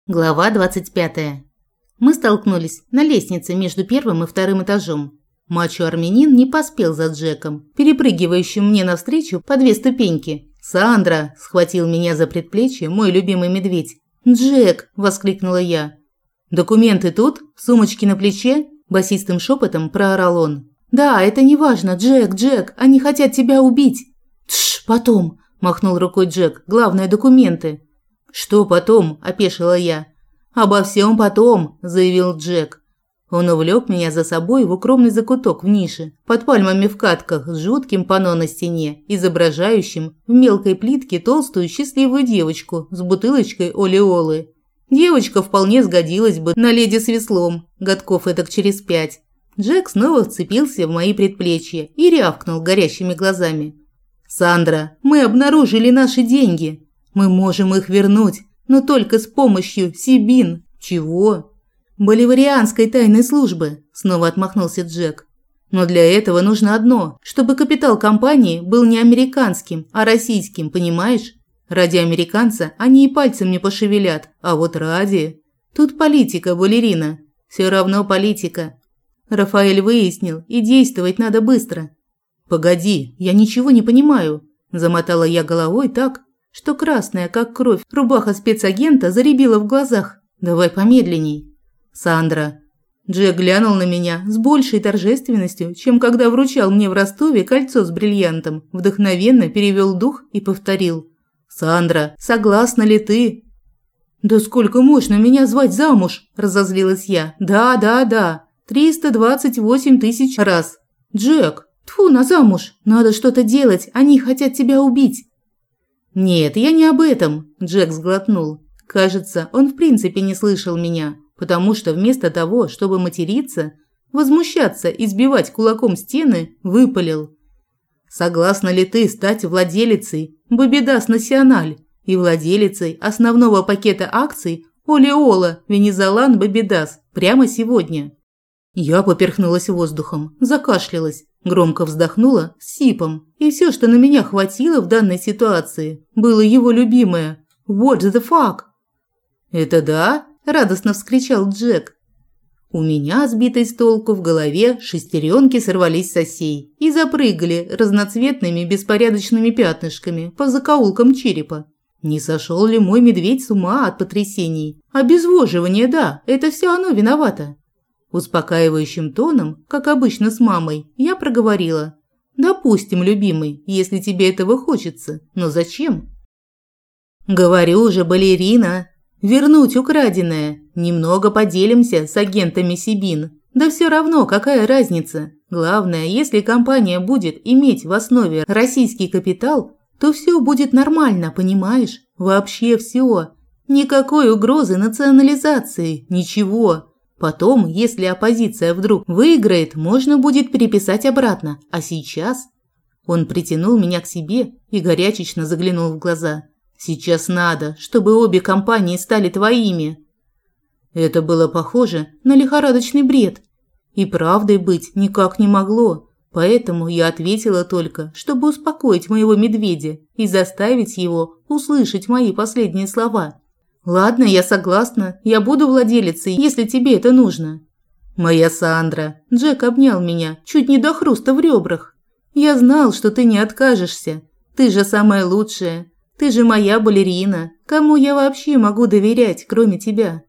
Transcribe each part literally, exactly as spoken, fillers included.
Глава двадцать пятая. Мы столкнулись на лестнице между первым и вторым этажом. Мачо-армянин не поспел за Джеком, перепрыгивающим мне навстречу по две ступеньки. «Сандра!» – схватил меня за предплечье мой любимый медведь. «Джек!» – воскликнула я. «Документы тут? Сумочки на плече?» – басистым шепотом проорал он. «Да, это не важно, Джек, Джек, они хотят тебя убить!» «Тш, потом!» – махнул рукой Джек. «Главное – документы!» «Что потом?» – опешила я. «Обо всем потом», – заявил Джек. Он увлек меня за собой в укромный закуток в нише, под пальмами в катках с жутким панно на стене, изображающим в мелкой плитке толстую счастливую девочку с бутылочкой олеолы. Девочка вполне сгодилась бы на леди с веслом, годков этак через пять. Джек снова вцепился в мои предплечья и рявкнул горящими глазами. «Сандра, мы обнаружили наши деньги. Мы можем их вернуть, но только с помощью Сибин». «Чего?» «Боливарианской тайной службы», – снова отмахнулся Джек. «Но для этого нужно одно, чтобы капитал компании был не американским, а российским, понимаешь? Ради американца они и пальцем не пошевелят, а вот ради… Тут политика, балерина. Все равно политика. Рафаэль выяснил, и действовать надо быстро». «Погоди, я ничего не понимаю», – замотала я головой так, что красная, как кровь, рубаха спецагента зарябила в глазах. «Давай помедленней». «Сандра». Джек глянул на меня с большей торжественностью, чем когда вручал мне в Ростове кольцо с бриллиантом, вдохновенно перевел дух и повторил. «Сандра, согласна ли ты?» «Да сколько можно меня звать замуж?» – разозлилась я. «Да, да, да. триста двадцать восемь тысяч раз. Джек, тьфу на замуж. Надо что-то делать, они хотят тебя убить». «Нет, я не об этом», – Джек сглотнул. Кажется, он в принципе не слышал меня, потому что вместо того, чтобы материться, возмущаться и сбивать кулаком стены, выпалил. «Согласна ли ты стать владелицей Бобидас Националь и владелицей основного пакета акций Олеола Венезолан Бобидас прямо сегодня?» Я поперхнулась воздухом, закашлялась, громко вздохнула с сипом, и все, что на меня хватило в данной ситуации, было его любимое «What the fuck?». «Это да?» – радостно вскричал Джек. У меня, сбитой с толку, в голове шестеренки сорвались с осей и запрыгали разноцветными беспорядочными пятнышками по закоулкам черепа. Не сошел ли мой медведь с ума от потрясений? Обезвоживание, да, это все оно виновато. Успокаивающим тоном, как обычно с мамой, я проговорила. «Допустим, любимый, если тебе этого хочется, но зачем?» «Говорю же, балерина, вернуть украденное, немного поделимся с агентами Сибин. Да все равно, какая разница. Главное, если компания будет иметь в основе российский капитал, то все будет нормально, понимаешь? Вообще все. Никакой угрозы национализации, ничего. Потом, если оппозиция вдруг выиграет, можно будет переписать обратно. А сейчас…» Он притянул меня к себе и горячечно заглянул в глаза. «Сейчас надо, чтобы обе компании стали твоими». Это было похоже на лихорадочный бред. И правдой быть никак не могло. Поэтому я ответила только, чтобы успокоить моего медведя и заставить его услышать мои последние слова. «Ладно, я согласна. Я буду владелицей, если тебе это нужно». «Моя Сандра». Джек обнял меня, чуть не до хруста в ребрах. «Я знал, что ты не откажешься. Ты же самая лучшая. Ты же моя балерина. Кому я вообще могу доверять, кроме тебя?»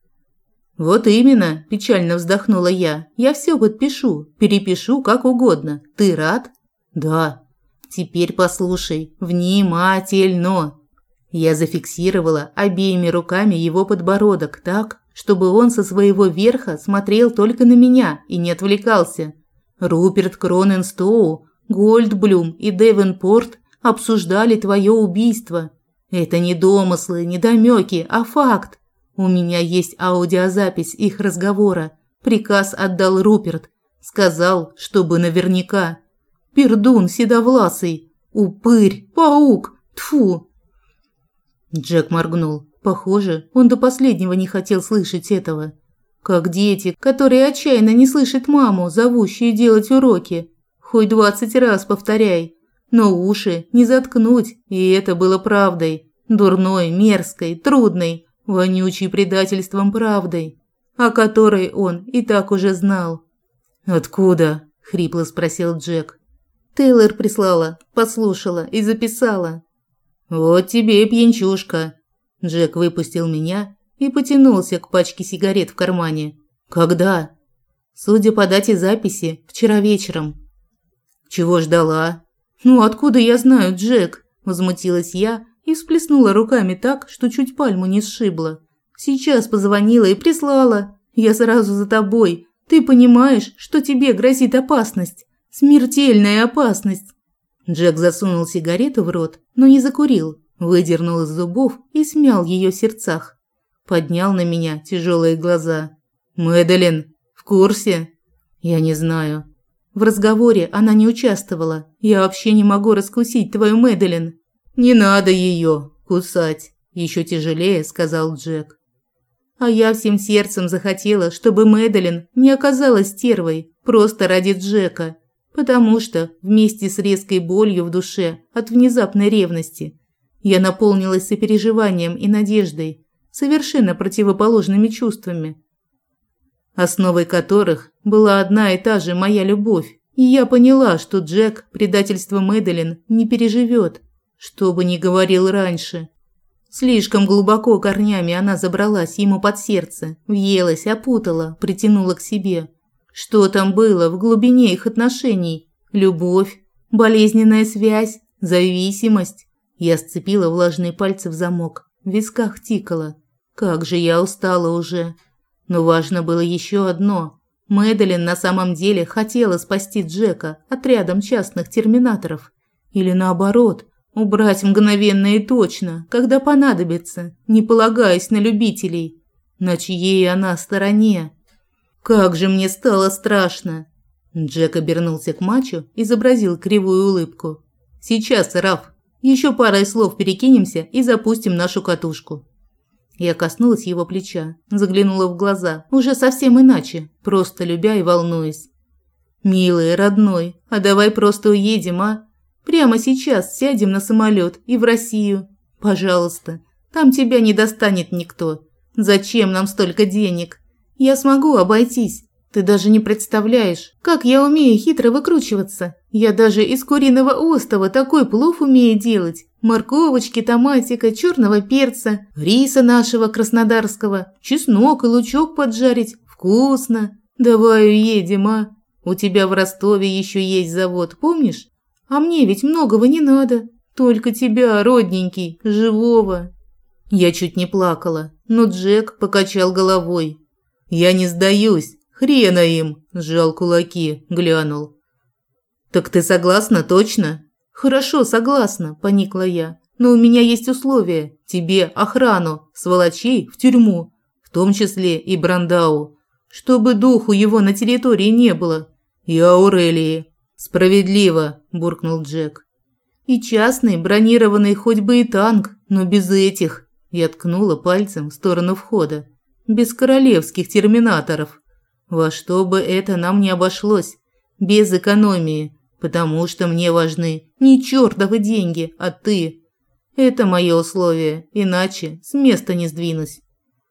«Вот именно», – печально вздохнула я. «Я все подпишу, перепишу как угодно. Ты рад?» «Да». «Теперь послушай. Внимательно». Я зафиксировала обеими руками его подбородок так, чтобы он со своего верха смотрел только на меня и не отвлекался. Руперт Кроненстоу, Гольдблюм и Девенпорт обсуждали твое убийство. Это не домыслы, не намеки, а факт. У меня есть аудиозапись их разговора. Приказ отдал Руперт. Сказал, чтобы наверняка. Пердун седовласый. Упырь, паук, тфу. Джек моргнул. Похоже, он до последнего не хотел слышать этого. Как дети, которые отчаянно не слышат маму, зовущую делать уроки. Хоть двадцать раз повторяй. Но уши не заткнуть, и это было правдой. Дурной, мерзкой, трудной, вонючей предательством правдой, о которой он и так уже знал. «Откуда?» – хрипло спросил Джек. Тейлор прислала, послушала и записала. «Вот тебе и пьянчушка». Джек выпустил меня и потянулся к пачке сигарет в кармане. «Когда?» «Судя по дате записи, вчера вечером». «Чего ждала?» «Ну, откуда я знаю, Джек?» – возмутилась я и всплеснула руками так, что чуть пальму не сшибла. «Сейчас позвонила и прислала. Я сразу за тобой. Ты понимаешь, что тебе грозит опасность? Смертельная опасность!» Джек засунул сигарету в рот, но не закурил, выдернул из зубов и смял ее в сердцах. Поднял на меня тяжелые глаза. «Мэдалин, в курсе?» «Я не знаю». В разговоре она не участвовала. «Я вообще не могу раскусить твою Мэдалин». «Не надо ее кусать», – еще тяжелее сказал Джек. А я всем сердцем захотела, чтобы Мэдалин не оказалась стервой просто ради Джека, потому что вместе с резкой болью в душе от внезапной ревности я наполнилась сопереживанием и надеждой, совершенно противоположными чувствами, основой которых была одна и та же моя любовь. И я поняла, что Джек предательство Мэдалин не переживет, что бы ни говорил раньше. Слишком глубоко корнями она забралась ему под сердце, въелась, опутала, притянула к себе. Что там было в глубине их отношений? Любовь, болезненная связь, зависимость. Я сцепила влажные пальцы в замок, в висках тикало. Как же я устала уже. Но важно было еще одно. Мэдалин на самом деле хотела спасти Джека отрядом частных терминаторов. Или наоборот, убрать мгновенно и точно, когда понадобится, не полагаясь на любителей. На чьей она стороне? Как же мне стало страшно. Джек обернулся к Мачо и изобразил кривую улыбку. «Сейчас, Раф, еще парой слов перекинемся и запустим нашу катушку». Я коснулась его плеча, заглянула в глаза, уже совсем иначе, просто любя и волнуясь. «Милый, родной, а давай просто уедем, а? Прямо сейчас сядем на самолет и в Россию. Пожалуйста, там тебя не достанет никто. Зачем нам столько денег? Я смогу обойтись. Ты даже не представляешь, как я умею хитро выкручиваться. Я даже из куриного остова такой плов умею делать. Морковочки, томатика, черного перца, риса нашего краснодарского, чеснок и лучок поджарить. Вкусно. Давай уедем, а? У тебя в Ростове еще есть завод, помнишь? А мне ведь многого не надо. Только тебя, родненький, живого». Я чуть не плакала, но Джек покачал головой. «Я не сдаюсь. Хрена им!» – сжал кулаки, глянул. «Так ты согласна, точно?» «Хорошо, согласна», – поникла я. «Но у меня есть условия. Тебе охрану, сволочей в тюрьму, в том числе и Брандау, чтобы духу его на территории не было. И Аурелии». «Справедливо», – буркнул Джек. «И частный, бронированный хоть бы и танк, но без этих», – я ткнула пальцем в сторону входа. «Без королевских терминаторов. Во что бы это нам не обошлось, без экономии, потому что мне важны не чертовы деньги, а ты. Это мое условие, иначе с места не сдвинусь».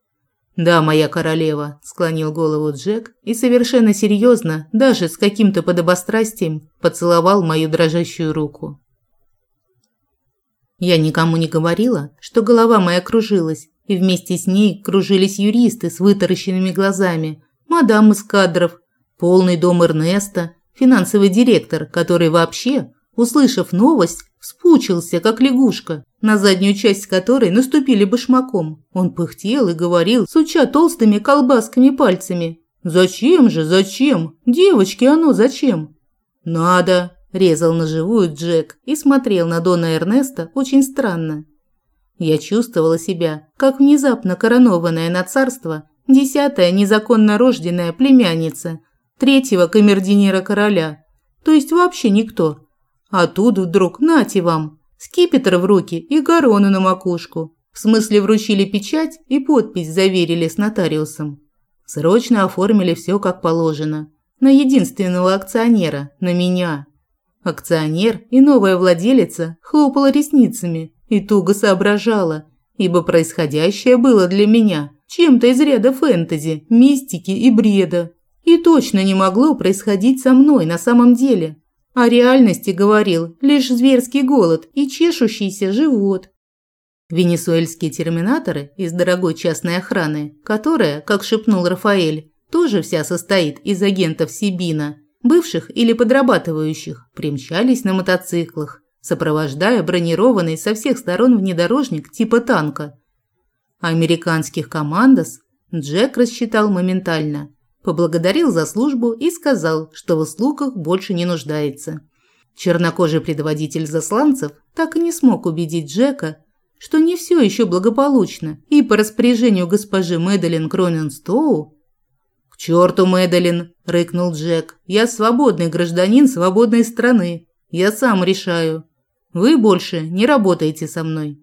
«Да, моя королева», – склонил голову Джек и совершенно серьезно, даже с каким-то подобострастием, поцеловал мою дрожащую руку. Я никому не говорила, что голова моя кружилась, и вместе с ней кружились юристы с вытаращенными глазами, мадам из кадров, полный дом Эрнеста, финансовый директор, который вообще, услышав новость, вспучился, как лягушка, на заднюю часть которой наступили башмаком. Он пыхтел и говорил, суча толстыми колбасками пальцами. «Зачем же, зачем? Девочки, оно зачем?» «Надо», – резал на живую Джек и смотрел на Дона Эрнеста очень странно. Я чувствовала себя, как внезапно коронованная на царство десятая незаконно рожденная племянница третьего камердинера короля, то есть вообще никто. А тут вдруг нате вам, скипетр в руки и корону на макушку. В смысле вручили печать и подпись заверили с нотариусом. Срочно оформили все как положено. На единственного акционера, на меня. Акционер и новая владелица хлопала ресницами и туго соображала. ибо происходящее было для меня чем-то из ряда фэнтези, мистики и бреда. И точно не могло происходить со мной на самом деле. О реальности говорил лишь зверский голод и чешущийся живот. Венесуэльские терминаторы из дорогой частной охраны, которая, как шепнул Рафаэль, тоже вся состоит из агентов Сибина, бывших или подрабатывающих, примчались на мотоциклах, сопровождая бронированный со всех сторон внедорожник типа танка. Американских командос Джек рассчитал моментально, поблагодарил за службу и сказал, что в услугах больше не нуждается. Чернокожий предводитель засланцев так и не смог убедить Джека, что не все еще благополучно, и по распоряжению госпожи Мэдалин Кроненстоу... «К черту, Мэдалин!» – рыкнул Джек. «Я свободный гражданин свободной страны. Я сам решаю. Вы больше не работаете со мной».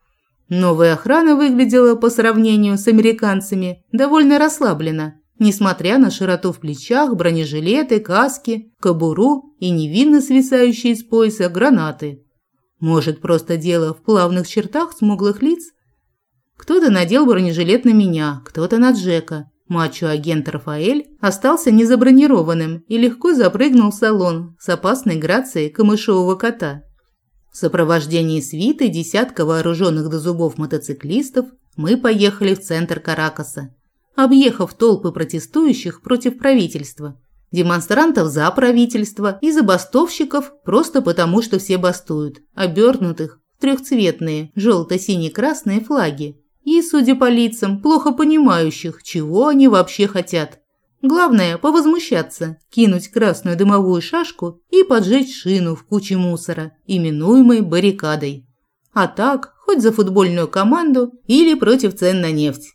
Новая охрана выглядела по сравнению с американцами довольно расслабленно, несмотря на широту в плечах, бронежилеты, каски, кобуру и невинно свисающие с пояса гранаты. Может, просто дело в плавных чертах смуглых лиц? Кто-то надел бронежилет на меня, кто-то на Джека. Мачо-агент Рафаэль остался незабронированным и легко запрыгнул в салон с опасной грацией камышового кота. В сопровождении свиты десятка вооруженных до зубов мотоциклистов мы поехали в центр Каракаса, объехав толпы протестующих против правительства, демонстрантов за правительство и забастовщиков просто потому, что все бастуют, обернутых в трехцветные желто-сине-красные флаги и, судя по лицам, плохо понимающих, чего они вообще хотят. Главное – повозмущаться, кинуть красную дымовую шашку и поджечь шину в куче мусора, именуемой баррикадой. А так, хоть за футбольную команду или против цен на нефть.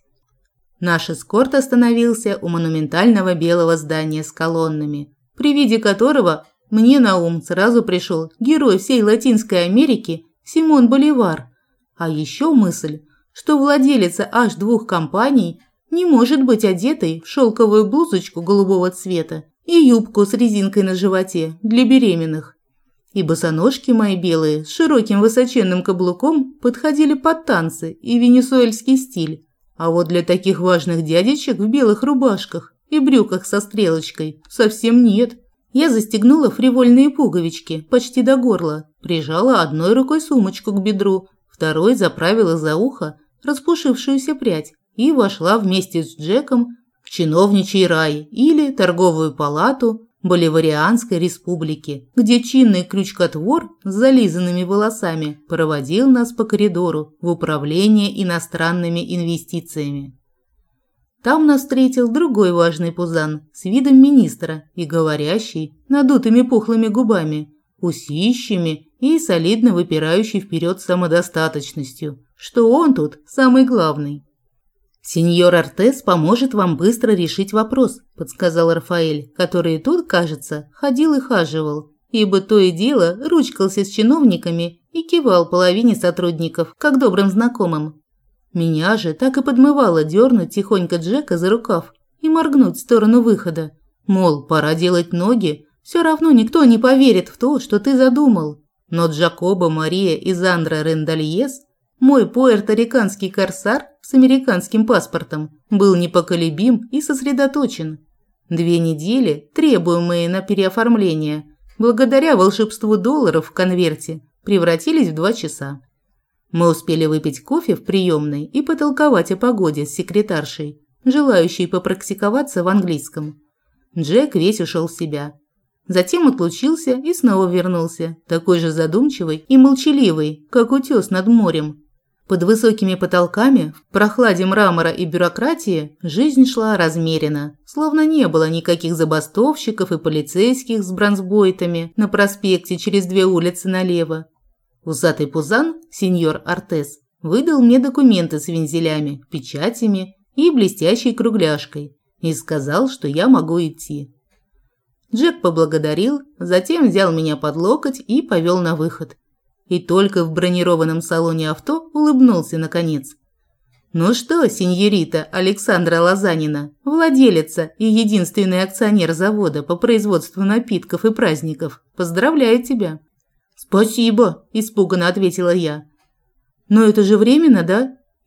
Наш эскорт остановился у монументального белого здания с колоннами, при виде которого мне на ум сразу пришел герой всей Латинской Америки Симон Боливар. А еще мысль, что владелица аж двух компаний не может быть одетой в шелковую блузочку голубого цвета и юбку с резинкой на животе для беременных. И босоножки мои белые с широким высоченным каблуком подходили под танцы и венесуэльский стиль. А вот для таких важных дядечек в белых рубашках и брюках со стрелочкой совсем нет. Я застегнула фривольные пуговички почти до горла, прижала одной рукой сумочку к бедру, второй заправила за ухо распушившуюся прядь и вошла вместе с Джеком в чиновничий рай или торговую палату Боливарианской республики, где чинный крючкотвор с зализанными волосами проводил нас по коридору в управление иностранными инвестициями. Там нас встретил другой важный пузан с видом министра и говорящий надутыми пухлыми губами, усищами и солидно выпирающий вперед самодостаточностью, что он тут самый главный. «Сеньор Артес поможет вам быстро решить вопрос», – подсказал Рафаэль, который тут, кажется, ходил и хаживал, ибо то и дело ручкался с чиновниками и кивал половине сотрудников, как добрым знакомым. Меня же так и подмывало дернуть тихонько Джека за рукав и моргнуть в сторону выхода. Мол, пора делать ноги, все равно никто не поверит в то, что ты задумал. Но Джакобо Мария Изандра Рендальес, мой пуэрториканский корсар с американским паспортом, был непоколебим и сосредоточен. Две недели, требуемые на переоформление, благодаря волшебству долларов в конверте, превратились в два часа. Мы успели выпить кофе в приемной и потолковать о погоде с секретаршей, желающей попрактиковаться в английском. Джек весь ушел в себя. Затем отлучился и снова вернулся, такой же задумчивый и молчаливый, как утес над морем. Под высокими потолками, в прохладе мрамора и бюрократии, жизнь шла размеренно, словно не было никаких забастовщиков и полицейских с бронзбойтами на проспекте через две улицы налево. Усатый пузан, сеньор Артес, выдал мне документы с вензелями, печатями и блестящей кругляшкой и сказал, что я могу идти. Джек поблагодарил, затем взял меня под локоть и повел на выход. И только в бронированном салоне авто улыбнулся наконец. «Ну что, сеньорита Александра Лозанина, владелица и единственный акционер завода по производству напитков и праздников, поздравляю тебя!» «Спасибо», – испуганно ответила я. «Но это же временно, да?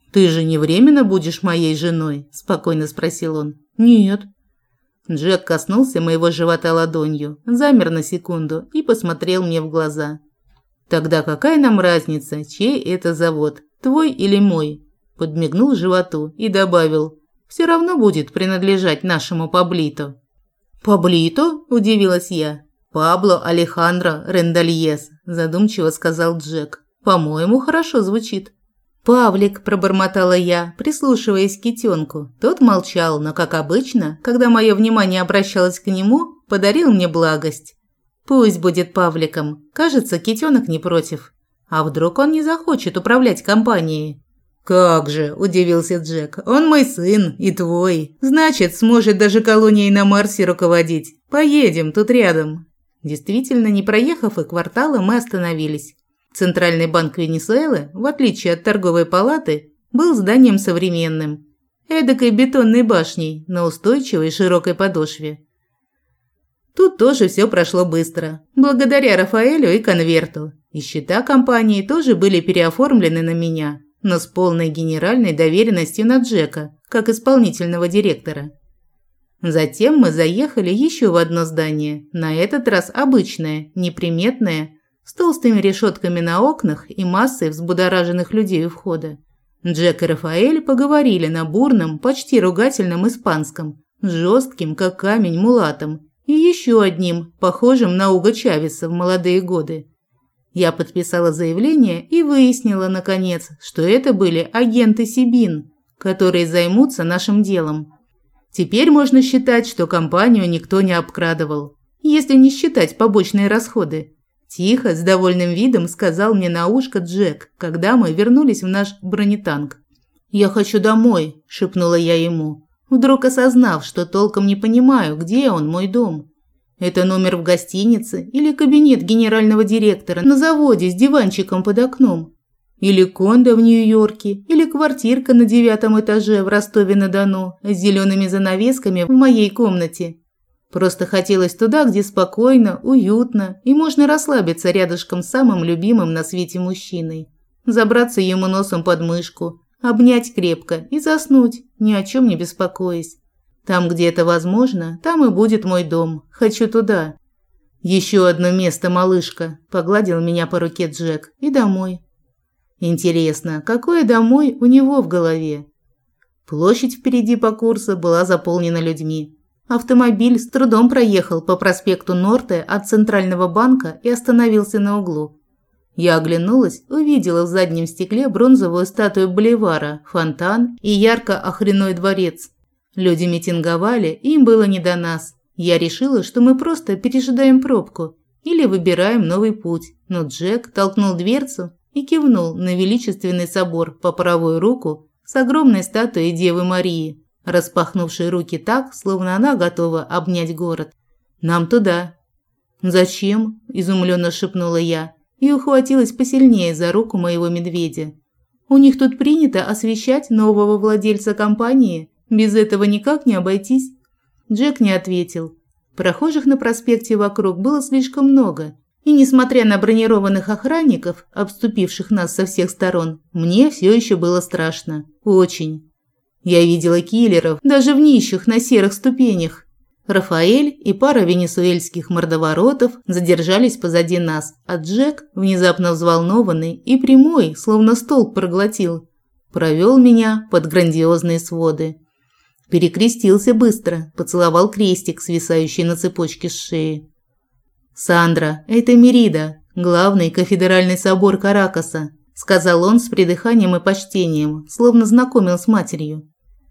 «Ты же не временно будешь моей женой?» – спокойно спросил он. «Нет». Джек коснулся моего живота ладонью, замер на секунду и посмотрел мне в глаза. «Тогда какая нам разница, чей это завод, твой или мой?» Подмигнул животу и добавил: «Все равно будет принадлежать нашему Паблито». «Паблито?» – удивилась я. «Пабло Алехандро Рендальес», – задумчиво сказал Джек. «По-моему, хорошо звучит». «Павлик», – пробормотала я, прислушиваясь к китенку. Тот молчал, но, как обычно, когда мое внимание обращалось к нему, подарил мне благость. «Пусть будет Павликом. Кажется, китенок не против. А вдруг он не захочет управлять компанией?» «Как же», – удивился Джек, – «он мой сын и твой. Значит, сможет даже колонией на Марсе руководить. Поедем, тут рядом». Действительно, не проехав и квартала, мы остановились. Центральный банк Венесуэлы, в отличие от торговой палаты, был зданием современным. Эдакой бетонной башней на устойчивой широкой подошве. Тут тоже все прошло быстро, благодаря Рафаэлю и конверту. И счета компании тоже были переоформлены на меня, но с полной генеральной доверенностью на Джека, как исполнительного директора. Затем мы заехали еще в одно здание, на этот раз обычное, неприметное, с толстыми решетками на окнах и массой взбудораженных людей у входа. Джек и Рафаэль поговорили на бурном, почти ругательном испанском, с жестким, как камень, мулатом, и еще одним, похожим на Уго Чавеса в молодые годы. Я подписала заявление и выяснила, наконец, что это были агенты Сибин, которые займутся нашим делом. Теперь можно считать, что компанию никто не обкрадывал, если не считать побочные расходы. Тихо, с довольным видом сказал мне на ушко Джек, когда мы вернулись в наш бронетанк. «Я хочу домой», – шепнула я ему, вдруг осознав, что толком не понимаю, где он, мой дом. Это номер в гостинице или кабинет генерального директора на заводе с диванчиком под окном? Или кондо в Нью-Йорке, или квартирка на девятом этаже в Ростове-на-Дону с зелеными занавесками в моей комнате. Просто хотелось туда, где спокойно, уютно и можно расслабиться рядышком с самым любимым на свете мужчиной. Забраться ему носом под мышку, обнять крепко и заснуть, ни о чем не беспокоясь. Там, где это возможно, там и будет мой дом. Хочу туда. Еще одно место, малышка, погладил меня по руке Джек, и домой. Интересно, какое домой у него в голове? Площадь впереди по курсу была заполнена людьми. Автомобиль с трудом проехал по проспекту Норте от Центрального банка и остановился на углу. Я оглянулась, увидела в заднем стекле бронзовую статую Боливара, фонтан и ярко-охряной дворец. Люди митинговали, им было не до нас. Я решила, что мы просто пережидаем пробку или выбираем новый путь, но Джек толкнул дверцу и кивнул на величественный собор по правую руку с огромной статуей Девы Марии, распахнувшей руки так, словно она готова обнять город. «Нам туда». «Зачем?» – изумленно шепнула я и ухватилась посильнее за руку моего медведя. «У них тут принято освещать нового владельца компании. Без этого никак не обойтись». Джек не ответил. Прохожих на проспекте вокруг было слишком много. И несмотря на бронированных охранников, обступивших нас со всех сторон, мне все еще было страшно. Очень. Я видела киллеров, даже в нищих на серых ступенях. Рафаэль и пара венесуэльских мордоворотов задержались позади нас, а Джек, внезапно взволнованный и прямой, словно столб проглотил, провел меня под грандиозные своды. Перекрестился быстро, поцеловал крестик, свисающий на цепочке с шеи. «Сандра, это Мерида, главный кафедральный собор Каракаса», сказал он с придыханием и почтением, словно знакомил с матерью.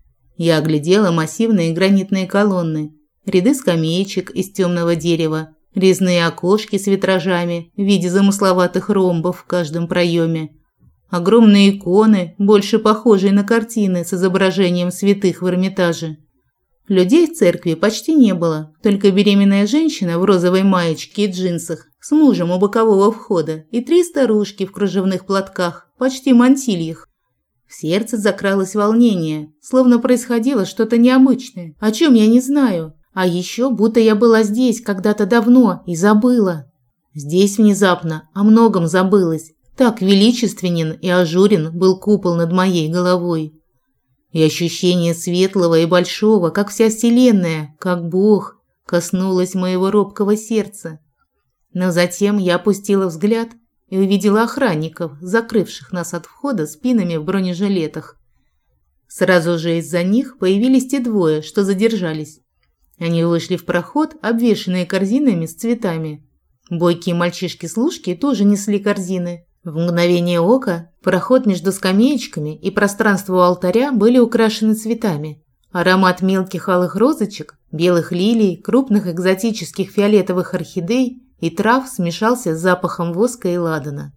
Я оглядела массивные гранитные колонны, ряды скамеечек из темного дерева, резные окошки с витражами в виде замысловатых ромбов в каждом проеме, огромные иконы, больше похожие на картины с изображением святых в Эрмитаже. Людей в церкви почти не было, только беременная женщина в розовой маечке и джинсах с мужем у бокового входа и три старушки в кружевных платках, почти мантильях. В сердце закралось волнение, словно происходило что-то необычное, о чем я не знаю, а еще будто я была здесь когда-то давно и забыла. Здесь внезапно о многом забылось, Так величественен и ажурен был купол над моей головой. И ощущение светлого и большого, как вся вселенная, как Бог, коснулось моего робкого сердца. Но затем я опустила взгляд и увидела охранников, закрывших нас от входа спинами в бронежилетах. Сразу же из-за них появились те двое, что задержались. Они вышли в проход, обвешанные корзинами с цветами. Бойкие мальчишки-служки тоже несли корзины. В мгновение ока проход между скамеечками и пространство у алтаря были украшены цветами. Аромат мелких алых розочек, белых лилий, крупных экзотических фиолетовых орхидей и трав смешался с запахом воска и ладана.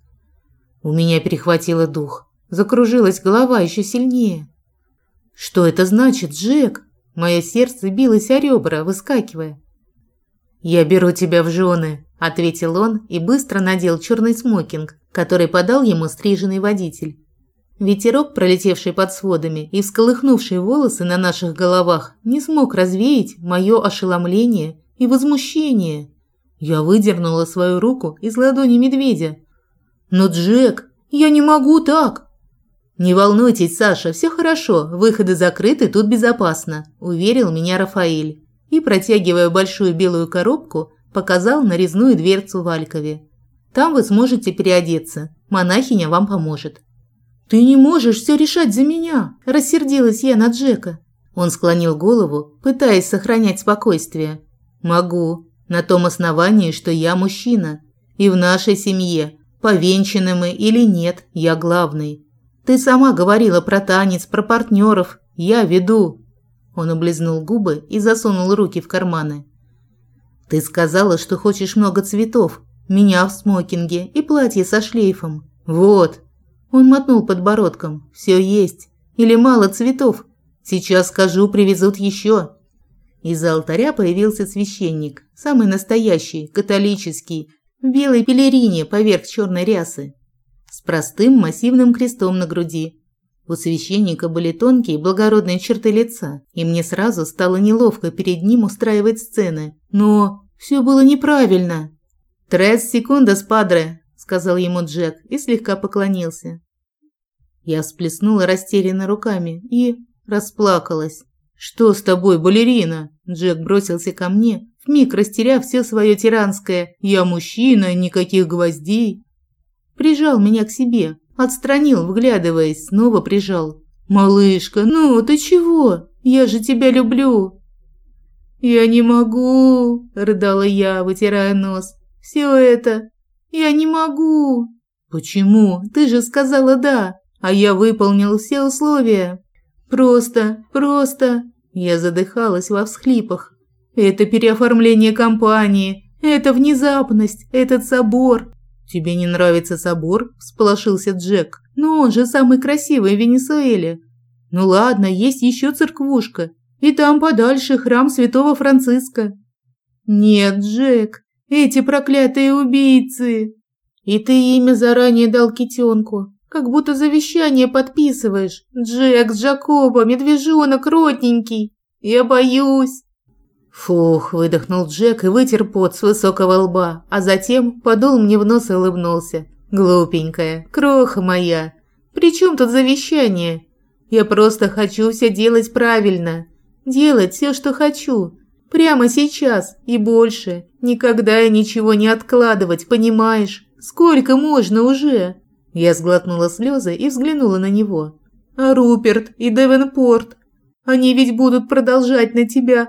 У меня перехватило дух. Закружилась голова еще сильнее. «Что это значит, Джек?» Мое сердце билось о ребра, выскакивая. «Я беру тебя в жены», – ответил он и быстро надел черный смокинг, который подал ему стриженный водитель. Ветерок, пролетевший под сводами и всколыхнувший волосы на наших головах, не смог развеять мое ошеломление и возмущение. Я выдернула свою руку из ладони медведя. «Но, Джек, я не могу так!» «Не волнуйтесь, Саша, все хорошо, выходы закрыты, тут безопасно», – уверил меня Рафаэль. И, протягивая большую белую коробку, показал на резную дверцу в Алькове. «Там вы сможете переодеться, монахиня вам поможет». «Ты не можешь все решать за меня», – рассердилась я на Джека. Он склонил голову, пытаясь сохранять спокойствие. «Могу, на том основании, что я мужчина, и в нашей семье, повенчаны мы или нет, я главный. Ты сама говорила про танец, про партнеров. Я веду». Он облизнул губы и засунул руки в карманы. «Ты сказала, что хочешь много цветов. Меня в смокинге и платье со шлейфом. Вот». Он мотнул подбородком. «Все есть. Или мало цветов. Сейчас скажу, привезут еще». Из-за алтаря появился священник. Самый настоящий, католический. В белой пелерине поверх черной рясы. С простым массивным крестом на груди. У священника были тонкие благородные черты лица, и мне сразу стало неловко перед ним устраивать сцены. Но все было неправильно. «Трес секундас, падре», – сказал ему Джек и слегка поклонился. Я всплеснула растерянно руками и расплакалась. «Что с тобой, балерина?» Джек бросился ко мне, вмиг растеряв все свое тиранское «я мужчина, никаких гвоздей». Прижал меня к себе, отстранил, вглядываясь, снова прижал. «Малышка, ну ты чего? Я же тебя люблю!» «Я не могу!» – рыдала я, вытирая нос. «Все это! Я не могу!» «Почему? Ты же сказала «да», а я выполнил все условия!» «Просто, просто!» – я задыхалась во всхлипах. «Это переоформление компании, это внезапность, этот собор!» «Тебе не нравится собор?» – всполошился Джек. «Ну он же самый красивый в Венесуэле». «Ну ладно, есть еще церквушка. И там подальше храм святого Франциска». «Нет, Джек, эти проклятые убийцы!» «И ты имя заранее дал китенку. Как будто завещание подписываешь. Джек, Джакоба, медвежонок родненький. Я боюсь». «Фух», – выдохнул Джек и вытер пот с высокого лба, а затем подул мне в нос и улыбнулся. «Глупенькая, кроха моя, при чем тут завещание? Я просто хочу все делать правильно, делать все, что хочу, прямо сейчас и больше, никогда и ничего не откладывать, понимаешь? Сколько можно уже?» Я сглотнула слезы и взглянула на него. «А Руперт и Девенпорт, они ведь будут продолжать на тебя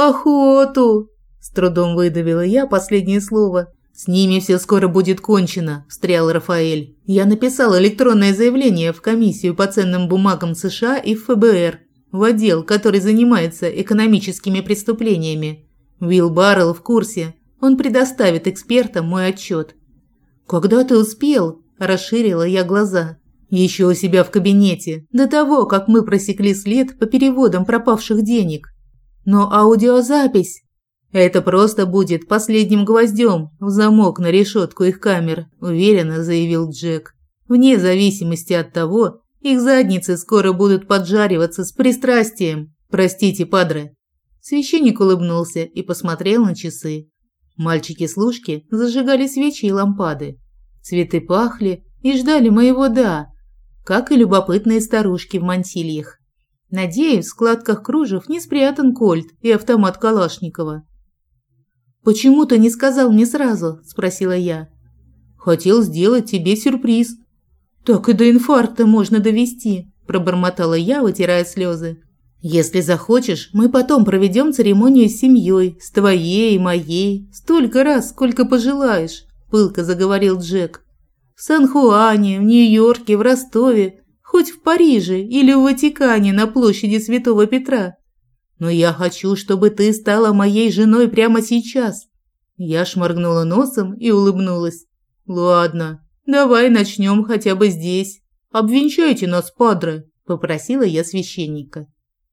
охоту!» С трудом выдавила я последнее слово. «С ними все скоро будет кончено», – встрял Рафаэль. «Я написал электронное заявление в комиссию по ценным бумагам США и в эф бэ эр, в отдел, который занимается экономическими преступлениями. Уилл Баррелл в курсе. Он предоставит экспертам мой отчет». «Когда ты успел?» – расширила я глаза. «Еще у себя в кабинете, до того, как мы просекли след по переводам пропавших денег. Но аудиозапись – это просто будет последним гвоздем в замок на решетку их камер», – уверенно заявил Джек. «Вне зависимости от того, их задницы скоро будут поджариваться с пристрастием. Простите, падре». Священник улыбнулся и посмотрел на часы. Мальчики-служки зажигали свечи и лампады. Цветы пахли и ждали моего «да», как и любопытные старушки в мантильях. Надеюсь, в складках кружев не спрятан кольт и автомат Калашникова. «Почему ты не сказал мне сразу?» – спросила я. «Хотел сделать тебе сюрприз». «Так и до инфаркта можно довести», – пробормотала я, вытирая слезы. «Если захочешь, мы потом проведем церемонию с семьей, с твоей и моей, столько раз, сколько пожелаешь», – пылко заговорил Джек. «В Сан-Хуане, в Нью-Йорке, в Ростове, хоть в Париже или в Ватикане на площади Святого Петра. Но я хочу, чтобы ты стала моей женой прямо сейчас». Я шморгнула носом и улыбнулась. «Ладно, давай начнем хотя бы здесь. Обвенчайте нас, падре», – попросила я священника.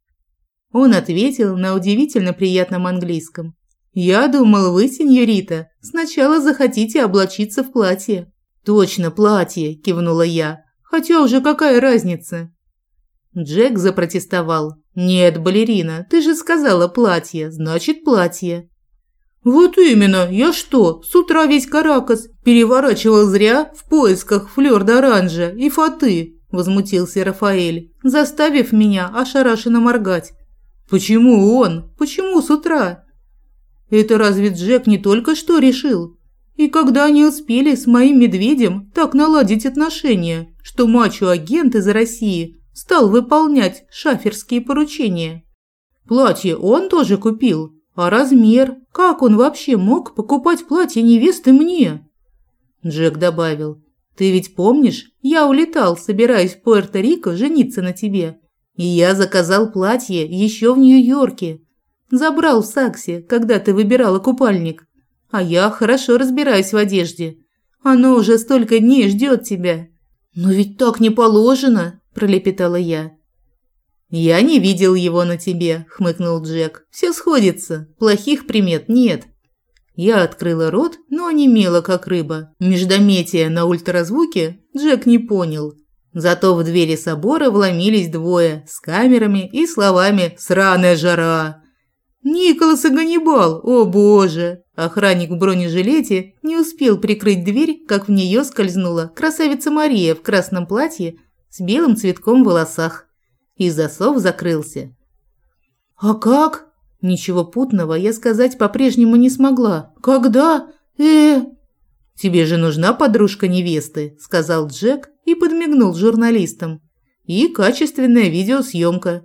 Он ответил на удивительно приятном английском. «Я думал, вы, сеньорита, сначала захотите облачиться в платье». «Точно, платье», – кивнула я. «Хотя уже какая разница?» Джек запротестовал. «Нет, балерина, ты же сказала платье, значит платье». «Вот именно, я что, с утра весь Каракас переворачивал зря в поисках флёр-д'оранжа и фаты?» – возмутился Рафаэль, заставив меня ошарашенно моргать. «Почему он? Почему с утра?» «Это разве Джек не только что решил? И когда они успели с моим медведем так наладить отношения, что мачо-агент из России стал выполнять шаферские поручения? Платье он тоже купил, а размер? Как он вообще мог покупать платье невесты мне?» Джек добавил: «Ты ведь помнишь, я улетал, собираясь в Пуэрто-Рико жениться на тебе, и я заказал платье еще в Нью-Йорке. Забрал в Саксе, когда ты выбирала купальник. А я хорошо разбираюсь в одежде. Оно уже столько дней ждет тебя». «Но ведь так не положено», – пролепетала я. «Я не видел его на тебе», – хмыкнул Джек. «Все сходится, плохих примет нет». Я открыла рот, но онемела, как рыба. Междометия на ультразвуке Джек не понял. Зато в двери собора вломились двое с камерами и словами «Сраная жара». «Николас и Ганнибал, о боже!» Охранник в бронежилете не успел прикрыть дверь, как в нее скользнула красавица Мария в красном платье с белым цветком в волосах. И засов закрылся. «А как?» Ничего путного я сказать по-прежнему не смогла. «Когда? э «Тебе же нужна подружка невесты», – сказал Джек и подмигнул журналистам. «И качественная видеосъемка».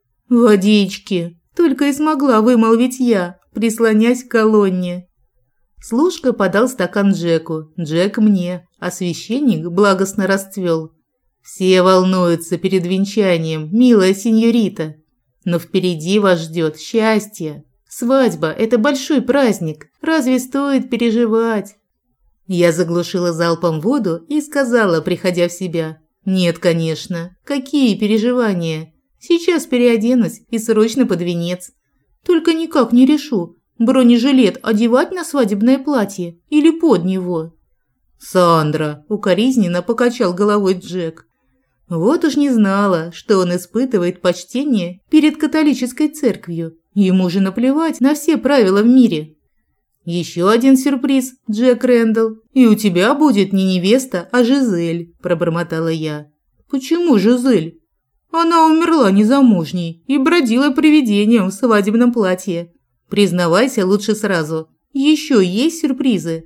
«Водички!» – только и смогла вымолвить я, прислонясь к колонне. Служка подал стакан Джеку, Джек мне, а священник благостно расцвел. «Все волнуются перед венчанием, милая сеньорита. Но впереди вас ждет счастье. Свадьба – это большой праздник, разве стоит переживать?» Я заглушила залпом воду и сказала, приходя в себя: «Нет, конечно, какие переживания? Сейчас переоденусь и срочно под венец. Только никак не решу, бронежилет одевать на свадебное платье или под него». «Сандра», – укоризненно покачал головой Джек. Вот уж не знала, что он испытывает почтение перед католической церковью. Ему же наплевать на все правила в мире. «Еще один сюрприз, Джек Рэндалл, и у тебя будет не невеста, а Жизель», – пробормотала я. «Почему Жизель? Она умерла незамужней и бродила привидением в свадебном платье. Признавайся лучше сразу, еще есть сюрпризы?»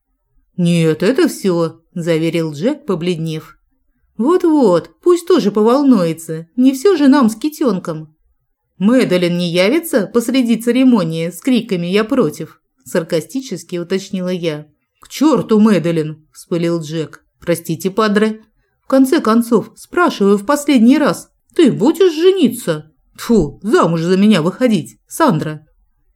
«Нет, это все», – заверил Джек, побледнев. «Вот-вот, пусть тоже поволнуется, не все же нам с китенком». «Мэдалин не явится посреди церемонии с криками «Я против», – саркастически уточнила я. «К черту Мэдалин!» – вспылил Джек. «Простите, падре. В конце концов, спрашиваю в последний раз, ты будешь жениться? Тьфу, замуж за меня выходить, Сандра!»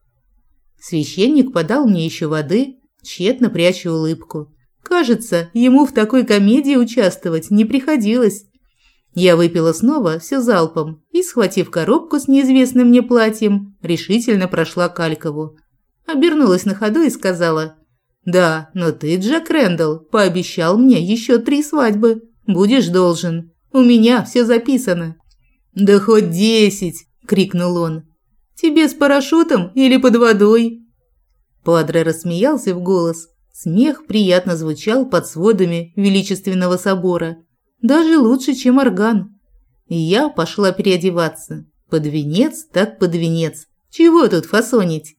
Священник подал мне еще воды, тщетно пряча улыбку. Кажется, ему в такой комедии участвовать не приходилось. Я выпила снова все залпом и, схватив коробку с неизвестным мне платьем, решительно прошла к Алькову. Обернулась на ходу и сказала: «Да, но ты, Джек Рэндалл, пообещал мне еще три свадьбы. Будешь должен. У меня все записано». «Да хоть десять!» – крикнул он. «Тебе с парашютом или под водой?» Падре рассмеялся в голос. Смех приятно звучал под сводами величественного собора. Даже лучше, чем орган. И я пошла переодеваться. Под венец так под венец. Чего тут фасонить?